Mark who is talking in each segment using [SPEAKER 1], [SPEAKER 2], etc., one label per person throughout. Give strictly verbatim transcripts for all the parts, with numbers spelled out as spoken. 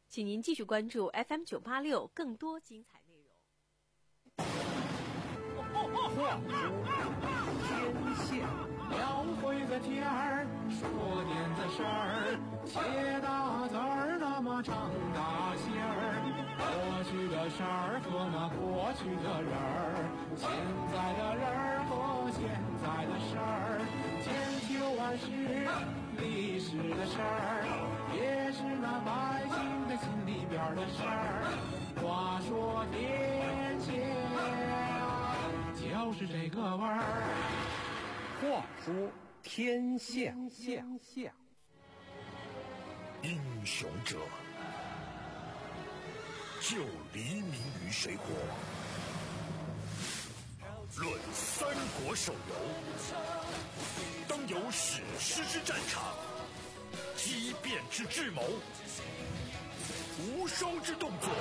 [SPEAKER 1] 请您继续关注 F M 九八六更多精彩内容。
[SPEAKER 2] 话说天下，
[SPEAKER 3] 描绘的天儿，说点子事儿，写大字儿，那么唱大戏儿。过去的事儿和那过去的人儿，现在的人儿和现在的事儿，千秋万世历史的事儿，也是那百姓的心里边的事儿。话说天下，就是这个味儿。
[SPEAKER 2] 话说天下，
[SPEAKER 3] 天下，
[SPEAKER 4] 英雄者救黎民于水火，论三国手游，当有史诗之战场，激变之智谋，无双之动作，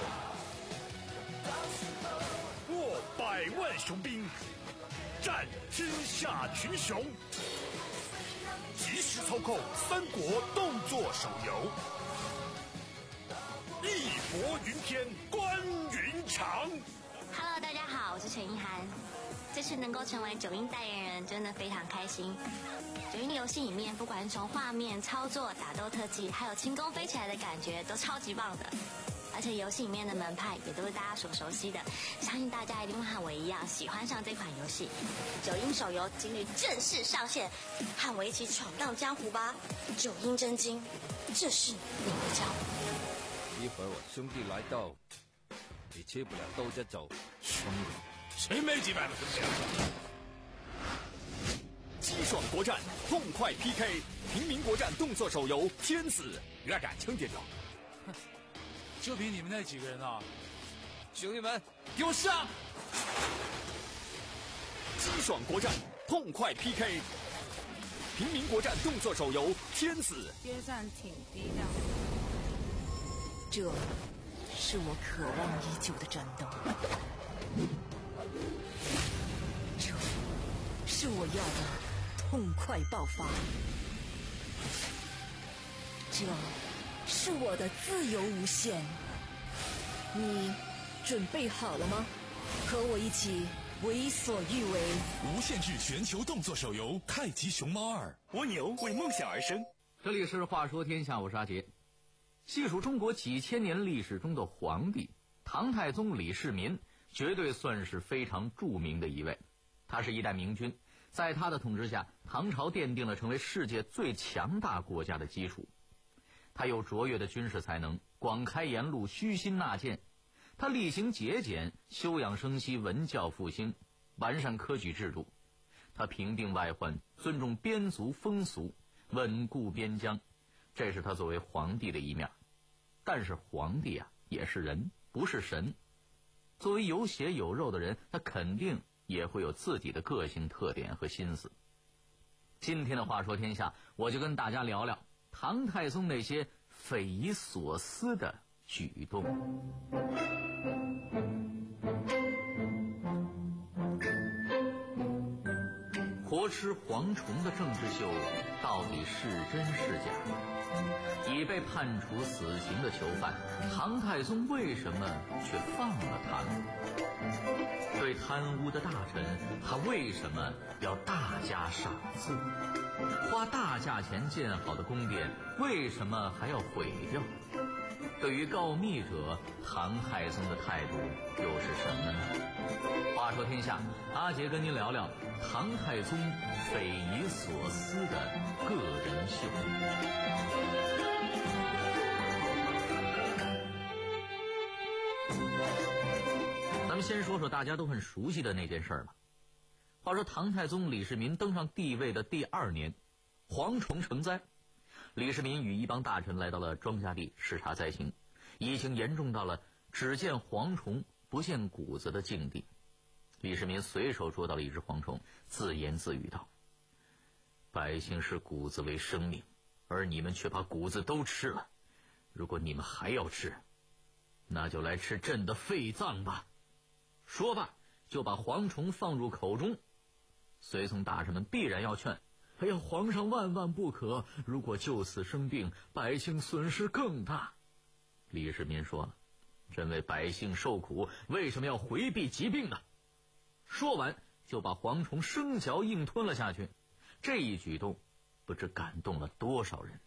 [SPEAKER 4] 握百万雄兵，战天下群雄，即时操控三国动作手游，义薄云天，关云长。
[SPEAKER 5] Hello， 大家好，我是陈意涵。这次能够成为九阴代言人，真的非常开心。九阴的游戏里面，不管是从画面、操作、打斗特技，还有轻功飞起来的感觉，都超级棒的。而且游戏里面的门派也都是大家所熟悉的，相信大家一定会和我一样喜欢上这款游戏。九阴手游今日正式上线，和我一起闯荡江湖吧！九阴真经，这是你的家。
[SPEAKER 6] 一会儿我兄弟来到，你吃不了兜着走。
[SPEAKER 4] 兄弟，谁没几百个兄弟？激爽国战，痛快 P K， 平民国战动作手游《天子》，越敢轻点头。
[SPEAKER 7] 就凭你们那几个人啊！
[SPEAKER 6] 兄弟们，给我上！
[SPEAKER 4] 激爽国战，痛快 P K， 平民国战动作手游《天子》。
[SPEAKER 8] 接战挺低调。
[SPEAKER 9] 这是我渴望已久的战斗，这是我要的痛快爆发，这是我的自由无限。你准备好了吗？和我一起为所欲为。
[SPEAKER 4] 无限制全球动作手游《太极熊猫二》，蜗牛为梦想而生。
[SPEAKER 10] 这里是话说天下，我是阿杰。细数中国几千年历史中的皇帝，唐太宗李世民绝对算是非常著名的一位。他是一代明君，在他的统治下，唐朝奠定了成为世界最强大国家的基础。他有卓越的军事才能，广开言路，虚心纳谏。他厉行节俭，休养生息，文教复兴，完善科举制度。他平定外患，尊重边族风俗，稳固边疆，这是他作为皇帝的一面。但是皇帝啊，也是人，不是神。作为有血有肉的人，他肯定也会有自己的个性特点和心思。今天的话说天下，我就跟大家聊聊唐太宗那些匪夷所思的举动。活吃蝗虫的政治秀到底是真是假？已被判处死刑的囚犯，唐太宗为什么却放了他呢？对贪污的大臣，他为什么要大加赏赐？花大价钱建好的宫殿，为什么还要毁掉？对于告密者，唐太宗的态度又是什么呢？话说天下，阿杰跟您聊聊唐太宗匪夷所思的个人秀。咱们先说说大家都很熟悉的那件事儿吧。话说唐太宗李世民登上帝位的第二年，蝗虫成灾，李世民与一帮大臣来到了庄稼地视察灾情，已经严重到了只见蝗虫不见谷子的境地。李世民随手捉到了一只蝗虫，自言自语道：百姓视谷子为生命，而你们却把谷子都吃了。如果你们还要吃，那就来吃朕的肺脏吧。说罢就把蝗虫放入口中。随从大臣们必然要劝：哎呀，皇上万万不可，如果就此生病，百姓损失更大。 李世民说了，朕为百姓受苦，为什么要回避疾病呢？说完就把蝗虫生嚼硬吞了下去。这一举动不知感动了多少人。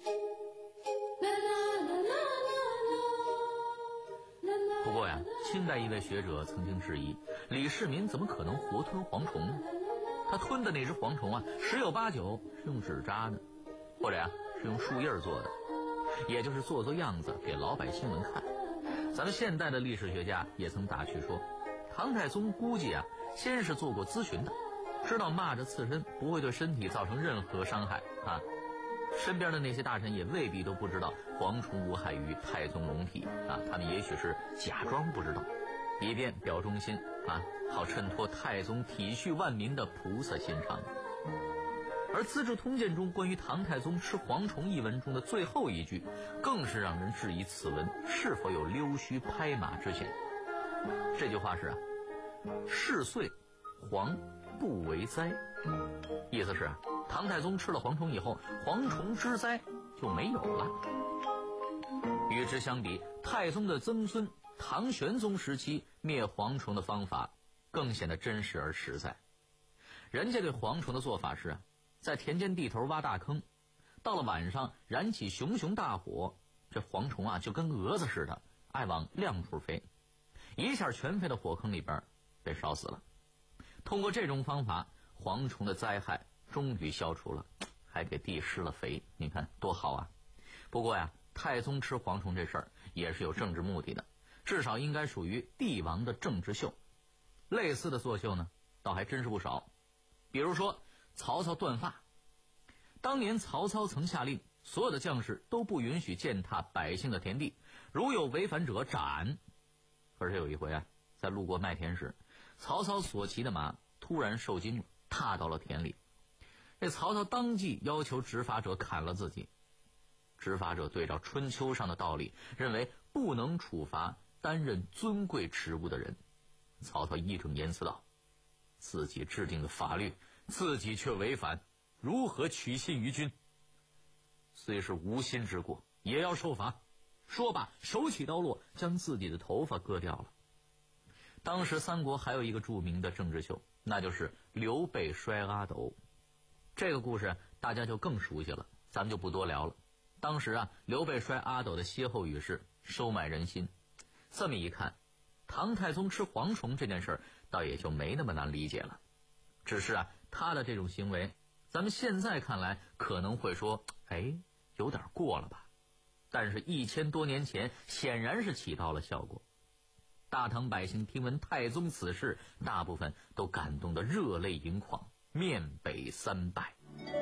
[SPEAKER 10] 不过呀，清代一位学者曾经质疑，李世民怎么可能活吞蝗虫呢？他吞的那只蝗虫啊，十有八九是用纸扎的，或者呀是用树叶做的，也就是做做样子给老百姓们看。咱们现代的历史学家也曾打趣说，唐太宗估计啊，先是做过咨询的，知道蚂蚱刺身不会对身体造成任何伤害啊。身边的那些大臣也未必都不知道蝗虫无害于太宗龙体啊，他们也许是假装不知道，以便表忠心啊，好衬托太宗体恤万民的菩萨心肠。而《资治通鉴》中关于唐太宗吃蝗虫一文中的最后一句，更是让人质疑此文是否有溜须拍马之嫌。这句话是啊，事遂蝗不为灾，意思是啊，唐太宗吃了蝗虫以后，蝗虫之灾就没有了。与之相比，太宗的曾孙唐玄宗时期灭蝗虫的方法更显得真实而实在。人家对蝗虫的做法是啊，在田间地头挖大坑，到了晚上燃起熊熊大火，这蝗虫啊就跟蛾子似的，爱往亮处飞，一下全飞到火坑里边被烧死了。通过这种方法，蝗虫的灾害终于消除了，还给地施了肥，你看多好啊！不过呀，太宗吃蝗虫这事儿也是有政治目的的，至少应该属于帝王的政治秀。类似的作秀呢，倒还真是不少。比如说曹操断发，当年曹操曾下令，所有的将士都不允许践踏百姓的田地，如有违反者斩。可是有一回啊，在路过麦田时，曹操所骑的马突然受惊了，踏到了田里。这曹操当即要求执法者砍了自己。执法者对照春秋上的道理，认为不能处罚担任尊贵职务的人。曹操义正言辞道，自己制定的法律自己却违反，如何取信于君？虽是无心之过，也要受罚。说罢，手起刀落，将自己的头发割掉了。当时三国还有一个著名的政治秀，那就是刘备摔阿斗。这个故事大家就更熟悉了，咱们就不多聊了。当时啊，刘备摔阿斗的歇后语是收买人心。这么一看，唐太宗吃蝗虫这件事儿倒也就没那么难理解了。只是啊，他的这种行为，咱们现在看来可能会说，哎，有点过了吧。但是一千多年前显然是起到了效果。大唐百姓听闻太宗此事，大部分都感动得热泪盈眶，面北三拜。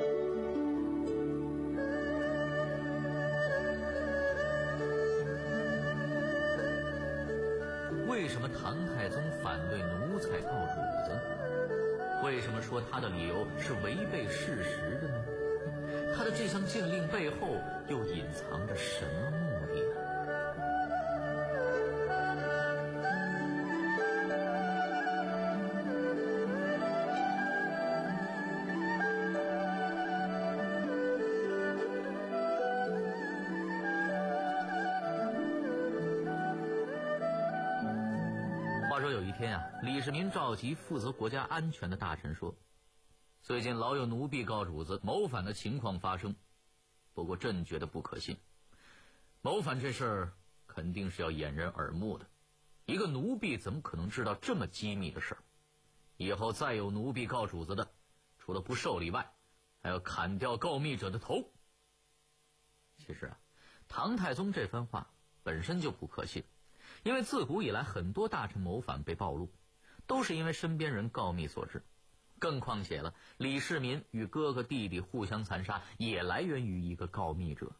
[SPEAKER 10] 为什么唐太宗反对奴才告主子呢？为什么说他的理由是违背事实的呢？他的这项禁令背后又隐藏着什么目的呢？话说有一天啊，李世民召集负责国家安全的大臣说，最近老有奴婢告主子谋反的情况发生，不过朕觉得不可信。谋反这事儿肯定是要掩人耳目的，一个奴婢怎么可能知道这么机密的事儿？以后再有奴婢告主子的，除了不受理外，还要砍掉告密者的头。其实啊，唐太宗这番话本身就不可信，因为自古以来很多大臣谋反被暴露，都是因为身边人告密所致。更况且了，李世民与哥哥弟弟互相残杀，也来源于一个告密者。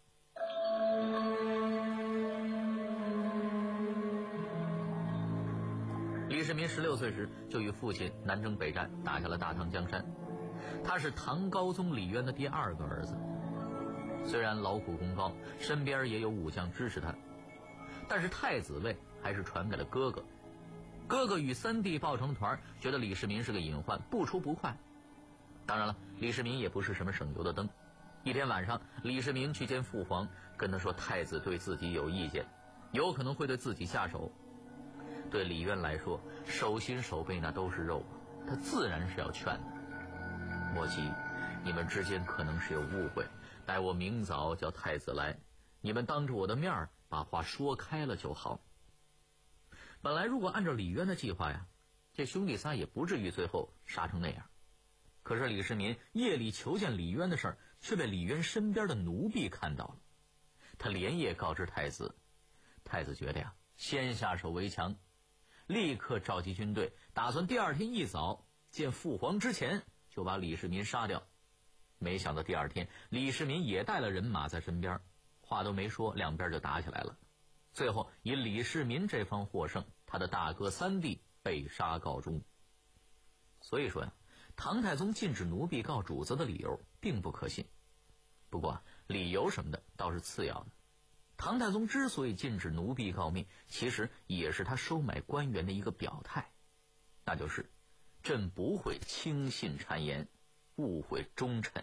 [SPEAKER 10] 李世民十六岁时就与父亲南征北战，打下了大唐江山。他是唐高宗李渊的第二个儿子。虽然劳苦功高，身边也有武将支持他，但是太子位还是传给了哥哥。哥哥与三弟抱成团，觉得李世民是个隐患，不出不快。当然了，李世民也不是什么省油的灯。一天晚上，李世民去见父皇，跟他说太子对自己有意见， 有可能会对自己下手。对李渊来说，手心手背那都是肉，他自然是要劝的。莫急，你们之间可能是有误会，待我明早叫太子来，你们当着我的面儿把话说开了就好。本来如果按照李渊的计划呀，这兄弟仨也不至于最后杀成那样。可是李世民夜里求见李渊的事儿，却被李渊身边的奴婢看到了。他连夜告知太子，太子觉得呀，先下手为强，立刻召集军队，打算第二天一早见父皇之前就把李世民杀掉。没想到第二天，李世民也带了人马在身边，话都没说，两边就打起来了。最后以李世民这方获胜，他的大哥三弟被杀告终。所以说呀，唐太宗禁止奴婢告主子的理由并不可信。不过理由什么的倒是次要的。唐太宗之所以禁止奴婢告密，其实也是他收买官员的一个表态，那就是朕不会轻信谗言，误会忠臣。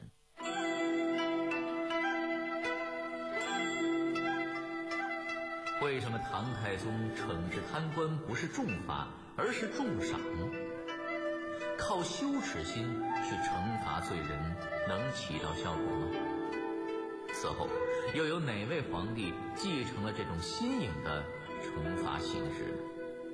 [SPEAKER 10] 为什么唐太宗惩治贪官不是重罚，而是重赏？靠羞耻心去惩罚罪人，能起到效果吗？此后又有哪位皇帝继承了这种新颖的惩罚形式呢？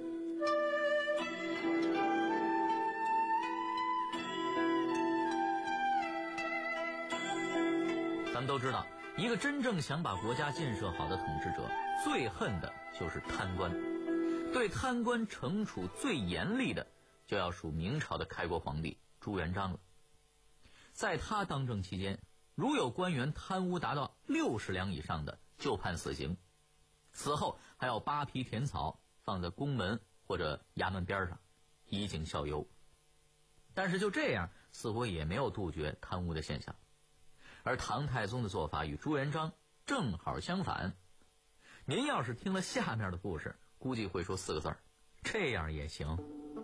[SPEAKER 10] 咱们都知道，一个真正想把国家建设好的统治者，最恨的就是贪官。对贪官惩处最严厉的，就要数明朝的开国皇帝朱元璋了。在他当政期间，如有官员贪污达到六十两以上的，就判死刑，死后还要扒皮填草，放在宫门或者衙门边上，以儆效尤。但是就这样，似乎也没有杜绝贪污的现象。而唐太宗的做法与朱元璋正好相反。您要是听了下面的故事，估计会说四个字儿：这样也行。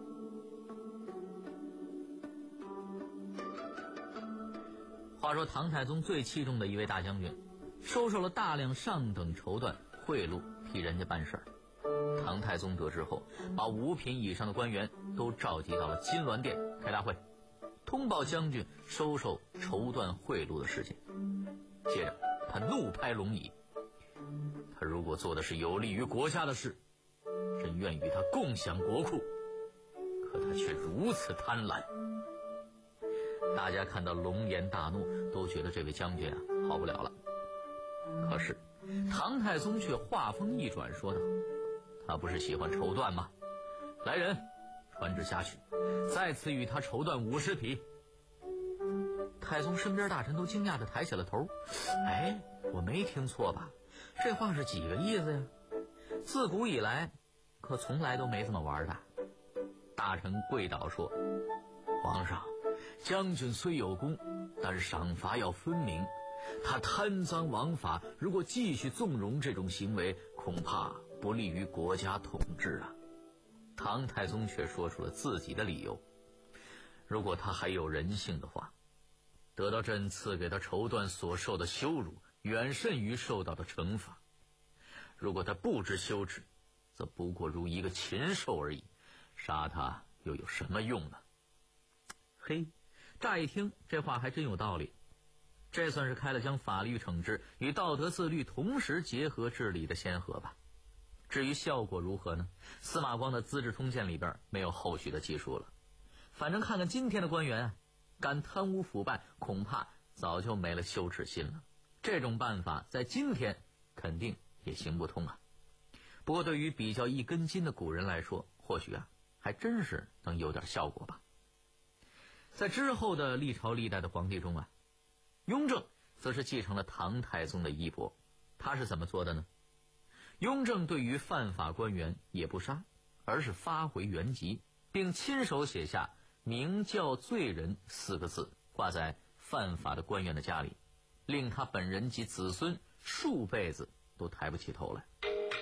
[SPEAKER 10] 话说唐太宗最器重的一位大将军，收受了大量上等绸缎贿赂，替人家办事儿。唐太宗得知后，把五品以上的官员都召集到了金銮殿开大会，通报将军收受绸缎贿赂的事情。接着他怒拍龙椅，他如果做的是有利于国家的事，朕愿与他共享国库，可他却如此贪婪。大家看到龙颜大怒，都觉得这位将军啊好不了了。可是唐太宗却话锋一转，说道：他不是喜欢绸缎吗？来人，传旨下去，再次与他绸缎五十匹。太宗身边大臣都惊讶地抬起了头。哎，我没听错吧？这话是几个意思呀？自古以来可从来都没这么玩的。大臣跪倒说：皇上，将军虽有功，但是赏罚要分明。他贪赃枉法，如果继续纵容这种行为，恐怕不利于国家统治啊。唐太宗却说出了自己的理由：如果他还有人性的话，得到朕赐给他绸缎所受的羞辱，远甚于受到的惩罚。如果他不知羞耻，则不过如一个禽兽而已，杀他又有什么用呢？嘿，乍一听这话还真有道理。这算是开了将法律惩治与道德自律同时结合治理的先河吧。至于效果如何呢？司马光的《资治通鉴》里边没有后续的记述了。反正看看今天的官员啊，敢贪污腐败，恐怕早就没了羞耻心了。这种办法在今天肯定也行不通啊。不过对于比较一根筋的古人来说，或许啊还真是能有点效果吧。在之后的历朝历代的皇帝中啊，雍正则是继承了唐太宗的衣钵。他是怎么做的呢？雍正对于犯法官员也不杀，而是发回原籍，并亲手写下明教罪人四个字，挂在犯法的官员的家里，令他本人及子孙数辈子都抬不起头来。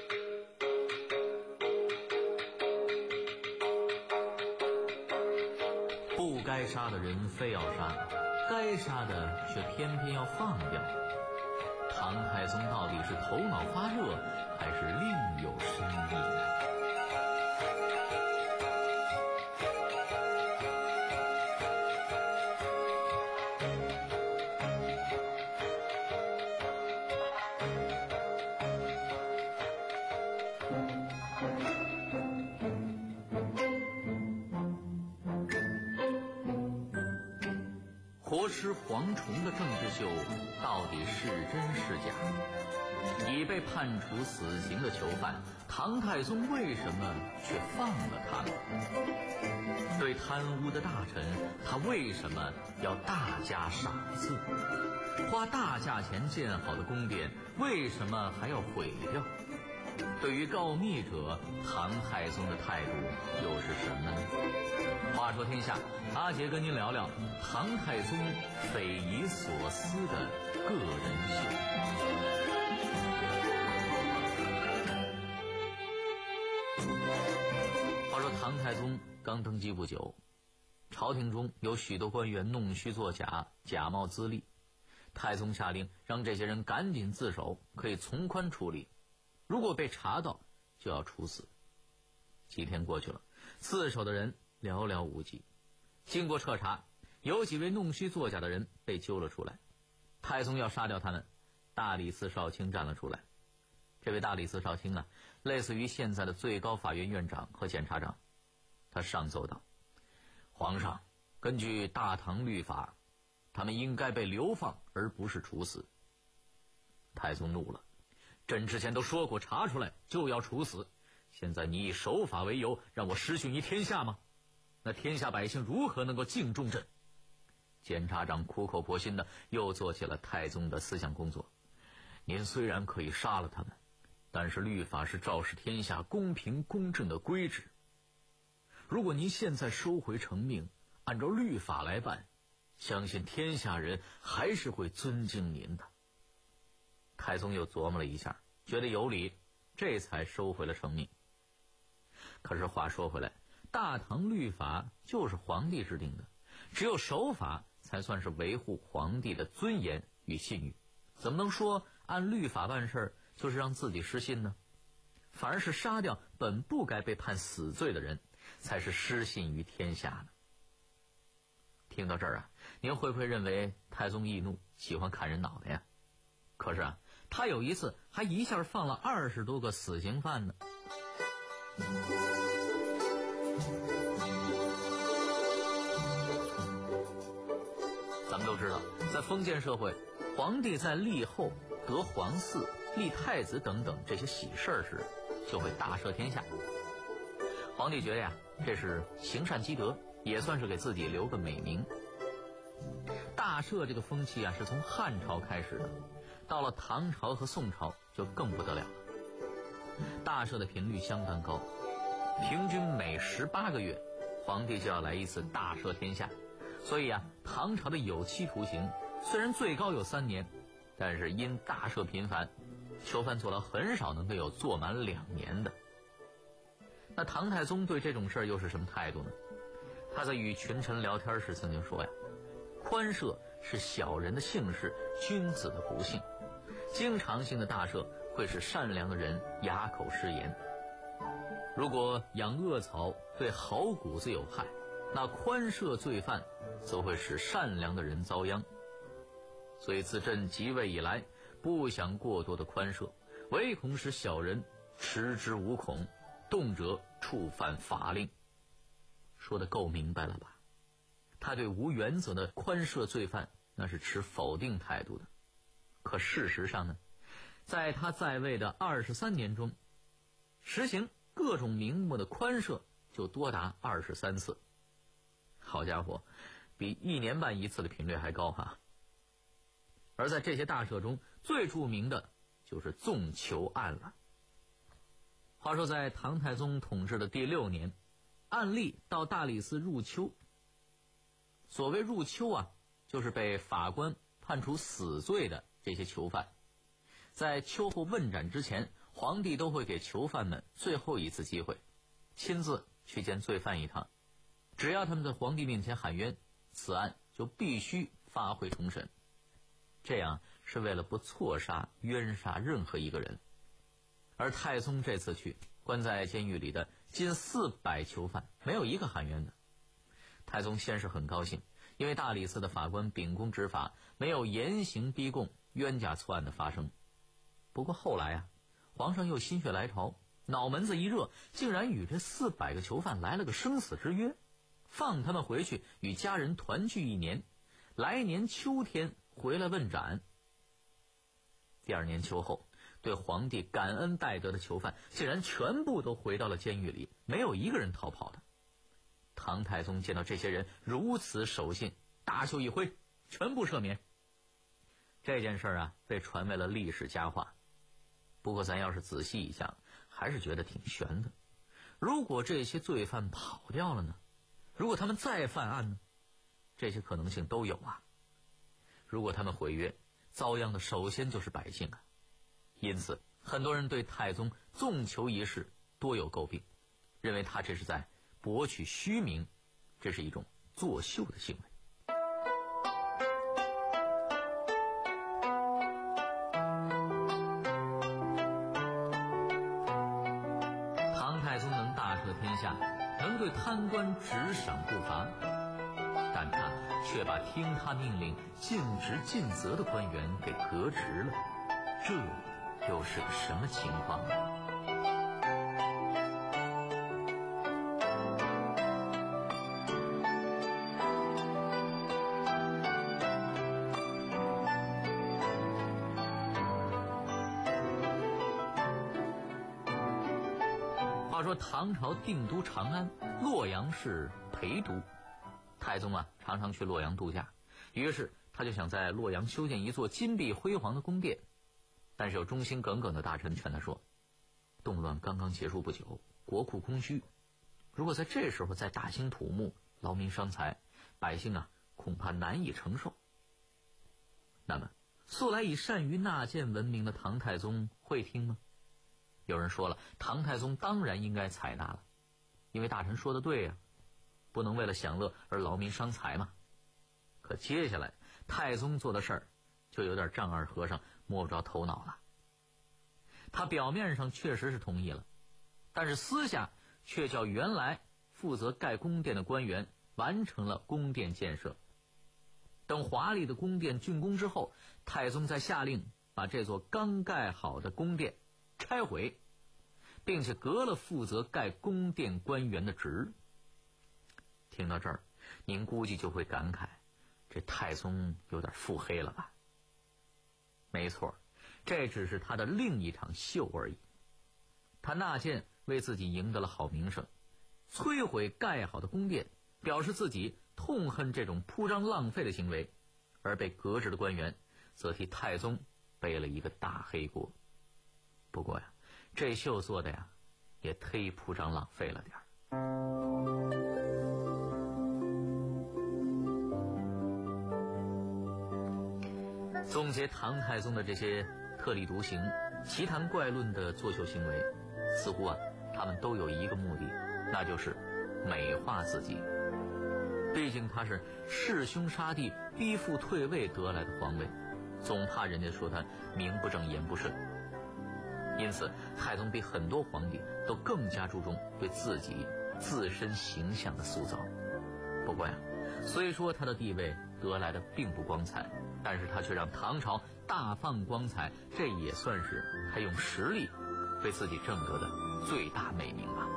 [SPEAKER 10] 不该杀的人非要杀，该杀的却偏偏要放掉。唐太宗到底是头脑发热，还是另有活吃蝗虫的政治秀到底是真是假？已被判处死刑的囚犯唐太宗为什么却放了他呢？对贪污的大臣，他为什么要大加赏赐？花大价钱建好的宫殿，为什么还要毁掉？对于告密者，唐太宗的态度又是什么呢？话说天下，阿杰跟您聊聊唐太宗匪夷所思的个人秀。话说唐太宗刚登基不久，朝廷中有许多官员弄虚作假，假冒资历。太宗下令让这些人赶紧自首，可以从宽处理，如果被查到就要处死。几天过去了，自首的人寥寥无几。经过彻查，有几位弄虚作假的人被揪了出来。太宗要杀掉他们，大理寺少卿站了出来。这位大理寺少卿啊，类似于现在的最高法院院长和检察长。他上奏道：皇上，根据大唐律法，他们应该被流放而不是处死。太宗怒了，朕之前都说过查出来就要处死，现在你以守法为由让我失去一天下吗？那天下百姓如何能够敬重朕？检察长苦口婆心的又做起了太宗的思想工作。您虽然可以杀了他们，但是律法是昭示天下公平公正的规制。如果您现在收回成命，按照律法来办，相信天下人还是会尊敬您的。太宗又琢磨了一下，觉得有理，这才收回了成命。可是话说回来，大唐律法就是皇帝制定的，只有守法才算是维护皇帝的尊严与信誉，怎么能说按律法办事就是让自己失信呢？反而是杀掉本不该被判死罪的人，才是失信于天下呢。听到这儿啊，您会不会认为太宗易怒，喜欢砍人脑袋呀？可是啊，他有一次还一下放了二十多个死刑犯呢。咱们都知道，在封建社会，皇帝在立后、得皇嗣、立太子等等这些喜事儿时，就会大赦天下。皇帝觉得呀，这是行善积德，也算是给自己留个美名。大赦这个风气啊，是从汉朝开始的，到了唐朝和宋朝就更不得了了。大赦的频率相当高，平均每十八个月，皇帝就要来一次大赦天下。所以啊，唐朝的有期徒刑虽然最高有三年，但是因大赦频繁，囚犯坐牢很少能够有坐满两年的。那唐太宗对这种事儿又是什么态度呢？他在与群臣聊天时曾经说呀，宽赦是小人的幸事，君子的不幸。经常性的大赦会使善良的人哑口失言。如果养恶草对好谷子有害，那宽赦罪犯则会使善良的人遭殃。所以自朕即位以来，不想过多的宽赦，唯恐使小人持之无恐，动辄触犯法令。说得够明白了吧？他对无原则的宽赦罪犯那是持否定态度的。可事实上呢，在他在位的二十三年中，实行各种名目的宽赦就多达二十三次。好家伙，比一年半一次的频率还高哈！而在这些大赦中，最著名的就是纵囚案了。话说在唐太宗统治的第六年，按例到大理寺入囚。所谓入囚啊，就是被法官判处死罪的这些囚犯。在秋后问斩之前，皇帝都会给囚犯们最后一次机会，亲自去见罪犯一趟。只要他们在皇帝面前喊冤，此案就必须发回重审。这样是为了不错杀冤杀任何一个人。而太宗这次去，关在监狱里的近四百囚犯，没有一个喊冤的。太宗先是很高兴，因为大理寺的法官秉公执法，没有严刑逼供、冤假错案的发生。不过后来啊，皇上又心血来潮，脑门子一热，竟然与这四百个囚犯来了个生死之约，放他们回去与家人团聚一年， 来年秋天回来问斩。第二年秋后，对皇帝感恩戴德的囚犯竟然全部都回到了监狱里，没有一个人逃跑的。唐太宗见到这些人如此守信，大袖一挥，全部赦免。这件事啊，被传为了历史佳话。不过咱要是仔细一想，还是觉得挺悬的。如果这些罪犯跑掉了呢？如果他们再犯案呢？这些可能性都有啊。如果他们毁约，遭殃的首先就是百姓啊。因此，很多人对太宗纵囚一事多有诟病，认为他这是在博取虚名，这是一种作秀的行为。唐太宗能大赦天下，能对贪官直赏不罚，但他却把听他命令尽职尽责的官员给革职了，这又是个什么情况呢？话说唐朝定都长安，洛阳是陪都。太宗啊，常常去洛阳度假，于是他就想在洛阳修建一座金碧辉煌的宫殿。但是有忠心耿耿的大臣劝他说，动乱刚刚结束不久，国库空虚，如果在这时候再大兴土木，劳民伤财，百姓啊恐怕难以承受。那么素来以善于纳谏闻名的唐太宗会听吗？有人说了，唐太宗当然应该采纳了，因为大臣说的对呀、啊，不能为了享乐而劳民伤财嘛。可接下来太宗做的事儿就有点丈二和尚摸不着头脑了。他表面上确实是同意了，但是私下却叫原来负责盖宫殿的官员完成了宫殿建设。等华丽的宫殿竣工之后，太宗再下令把这座刚盖好的宫殿拆毁，并且革了负责盖宫殿官员的职。听到这儿，您估计就会感慨，这太宗有点腹黑了吧？没错，这只是他的另一场秀而已。他纳谏为自己赢得了好名声，摧毁盖好的宫殿，表示自己痛恨这种铺张浪费的行为，而被革职的官员则替太宗背了一个大黑锅。不过呀，这秀做的呀，也忒铺张浪费了点儿。总结唐太宗的这些特立独行、奇谈怪论的作秀行为，似乎啊，他们都有一个目的，那就是美化自己。毕竟他是弑兄杀弟、逼父退位得来的皇位，总怕人家说他名不正言不顺。因此，太宗比很多皇帝都更加注重对自己自身形象的塑造。不过呀，虽说他的地位得来的并不光彩，但是他却让唐朝大放光彩，这也算是他用实力为自己挣得的最大美名吧。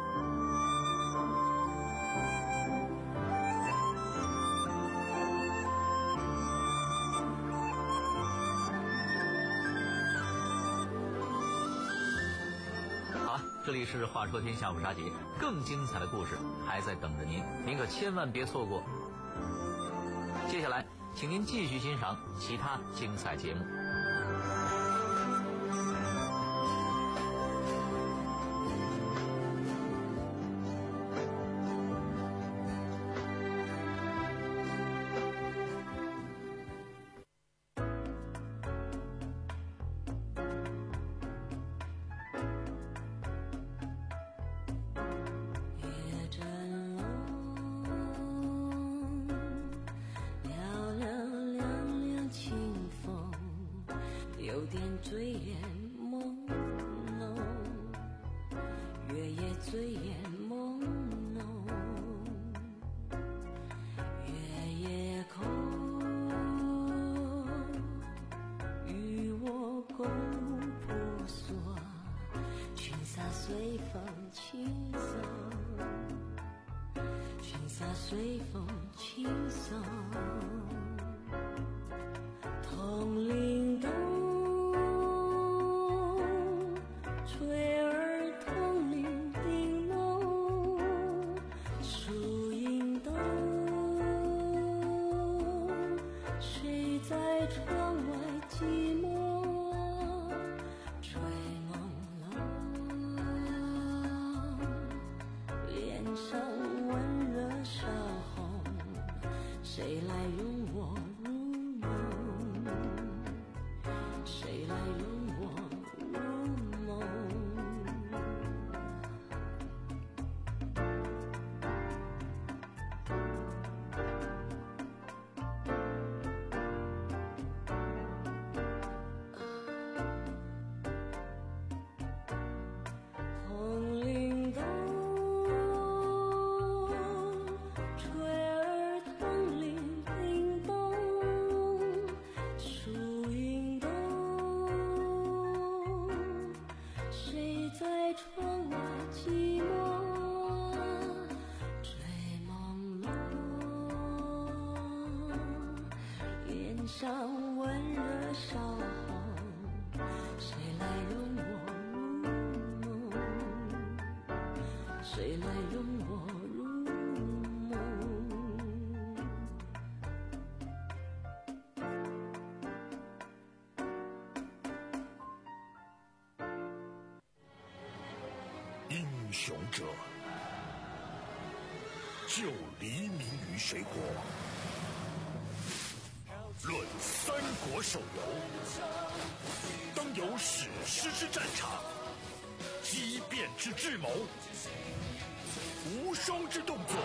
[SPEAKER 10] 好了，这里是话说天下午杀节，更精彩的故事还在等着您，您可千万别错过。接下来请您继续欣赏其他精彩节目。
[SPEAKER 8] 随风轻送。 铜铃咚，吹儿铜铃叮咚，树影动，谁在窗外寂寞吹朦胧，脸上温热烧红，谁来拥我入梦？谁来拥我入梦？铜铃咚，吹儿铜铃叮咚，树影动，谁在窗外寂寞吹朦胧，脸上温热烧红，谁来拥我入梦？谁来拥我入梦？
[SPEAKER 4] 英雄者，就黎明于水火。论三国手游，当有史诗之战场，激变之智谋，无双之动作，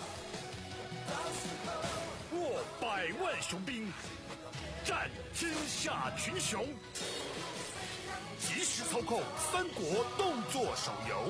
[SPEAKER 4] 握百万雄兵，战天下群雄。即时操控三国动作手游，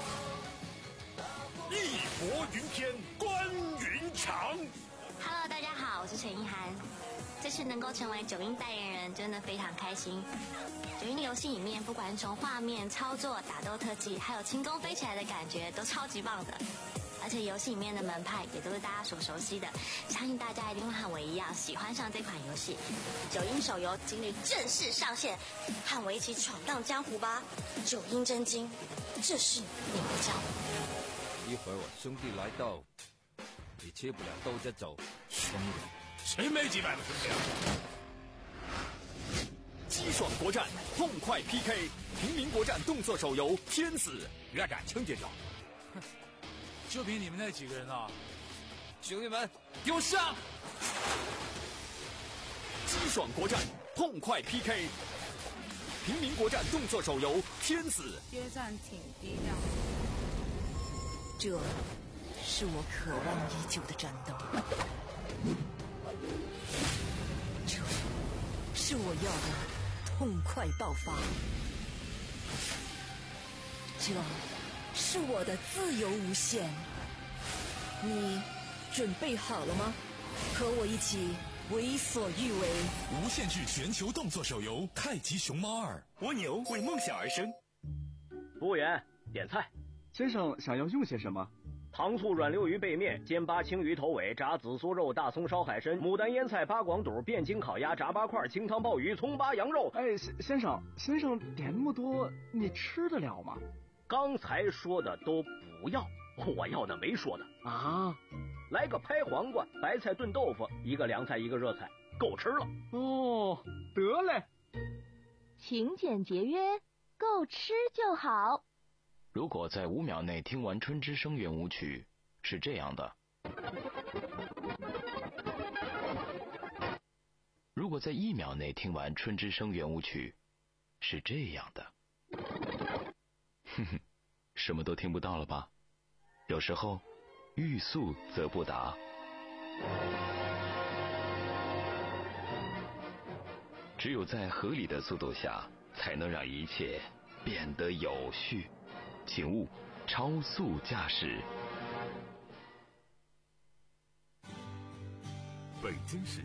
[SPEAKER 4] 义薄云天，关云长。
[SPEAKER 5] Hello， 大家好，我是陈意涵。这次能够成为九阴代言人，真的非常开心。九阴的游戏里面，不管是从画面、操作、打斗特技，还有轻功飞起来的感觉，都超级棒的。而且游戏里面的门派也都是大家所熟悉的，相信大家一定会和我一样喜欢上这款游戏。九阴手游今日正式上线，和我一起闯荡江湖吧！九阴真经，这是你们教我。
[SPEAKER 6] 一会儿我兄弟来到，你切不了兜着走。
[SPEAKER 4] 兄弟，谁没几百个兄弟啊？
[SPEAKER 11] 激爽国战，痛快 P K， 平民国战动作手游《天子》，
[SPEAKER 4] 别敢轻敌掉。
[SPEAKER 7] 就凭你们那几个人啊，
[SPEAKER 6] 兄弟们，
[SPEAKER 11] 给我上！激爽国战，痛快 P K， 平民国战动作手游《天子》。
[SPEAKER 12] 约战挺低调。
[SPEAKER 9] 这是我渴望已久的战斗，这是我要的痛快爆发，这是我的自由无限。你准备好了吗？和我一起为所欲为。
[SPEAKER 4] 无限制全球动作手游《太极熊猫二》，
[SPEAKER 11] 蜗牛为梦想而生。
[SPEAKER 13] 服务员，点菜。
[SPEAKER 14] 先生想要用些什么？
[SPEAKER 13] 糖醋软溜鱼背面、煎八青鱼头尾、炸紫苏肉、大葱烧海参、牡丹腌菜、八广肚、汴京烤鸭、炸八块、清汤鲍鱼、葱八羊肉。
[SPEAKER 14] 哎，先生，先生点那么多，你吃得了吗？
[SPEAKER 13] 刚才说的都不要，我要的没说的
[SPEAKER 14] 啊。
[SPEAKER 13] 来个拍黄瓜、白菜炖豆腐，一个凉菜一个热菜，够吃了。
[SPEAKER 14] 哦，得嘞。
[SPEAKER 15] 勤俭节约，够吃就好。
[SPEAKER 16] 如果在五秒内听完《春之声》圆舞曲，是这样的；如果在一秒内听完《春之声》圆舞曲，是这样的。哼哼，什么都听不到了吧？有时候，欲速则不达。只有在合理的速度下，才能让一切变得有序。请勿超速驾驶。
[SPEAKER 4] 北京市